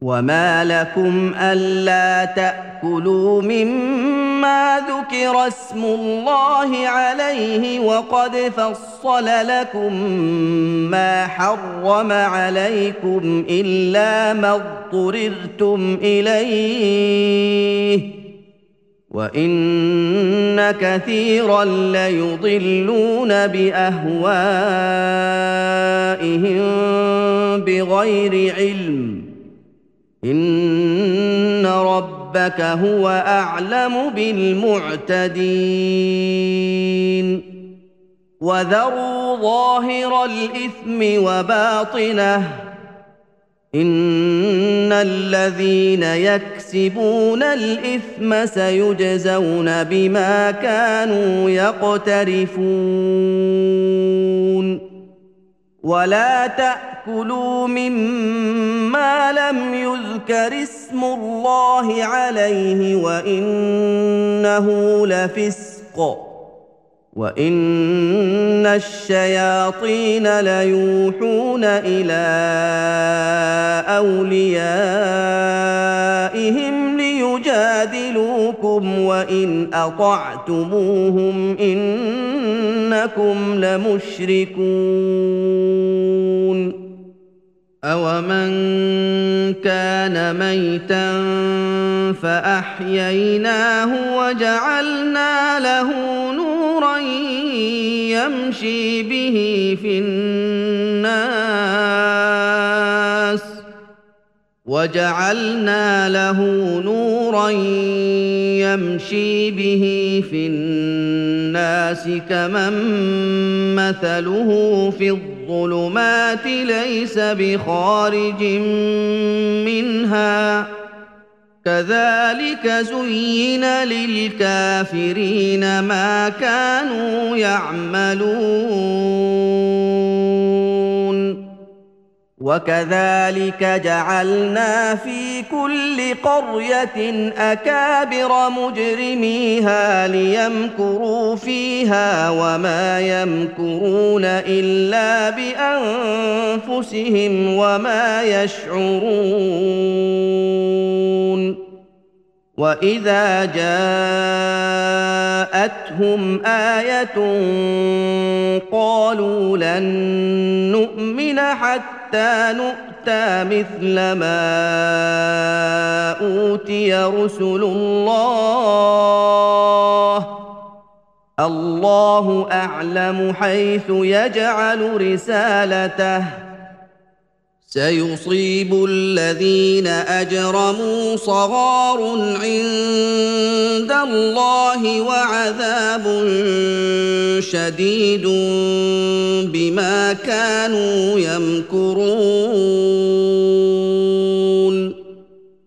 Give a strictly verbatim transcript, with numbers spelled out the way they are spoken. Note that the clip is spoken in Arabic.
وما لكم ألا تأكلوا مما ذكر اسم الله عليه وقد فصل لكم ما حرم عليكم إلا ما اضطررتم إليه وإن كثيرا ليضلون بأهوائهم بغير علم إن ربك هو أعلم بالمعتدين وذروا ظاهر الإثم وباطنه إن الذين يكسبون الإثم سيجزون بما كانوا يقترفون ولا تأكلوا مما لم يذكر اسم الله عليه وإنه لفسق وإن الشياطين ليوحون إلى أوليائهم ليجادلوكم وإن أطعتموهم إنكم لمشركون أَوَمَنْ كَانَ مَيْتًا فَأَحْيَيْنَاهُ وَجَعَلْنَا لَهُ نُورًا يَمْشِي بِهِ فِي النَّاسِ وَجَعَلْنَا لَهُ نُورًا يَمْشِي بِهِ فِي النَّاسِ كَمَن مَّثَلُهُ فِي الظُّلُمَاتِ لَيْسَ بِخَارِجٍ مِّنْهَا كَذَلِكَ زُيِّنَ لِلْكَافِرِينَ مَا كَانُوا يَعْمَلُونَ وَكَذَلِكَ جَعَلْنَا فِي كُلِّ قَرْيَةٍ أَكَابِرَ مُجْرِمِيهَا لِيَمْكُرُوا فِيهَا وَمَا يَمْكُرُونَ إِلَّا بِأَنفُسِهِمْ وَمَا يَشْعُرُونَ وَإِذَا جَاءَتْهُمْ آيَةٌ قَالُوا لَن نُّؤْمِنَ حَتَّىٰ نُؤْتَىٰ مِثْلَ مَا أُوتِيَ رُسُلُ اللَّهِ ۖ اللَّهُ أَعْلَمُ حَيْثُ يَجْعَلُ رِسَالَتَهُ ۗ سيصيب الذين أجرموا صغار عند الله وعذاب شديد بما كانوا يمكرون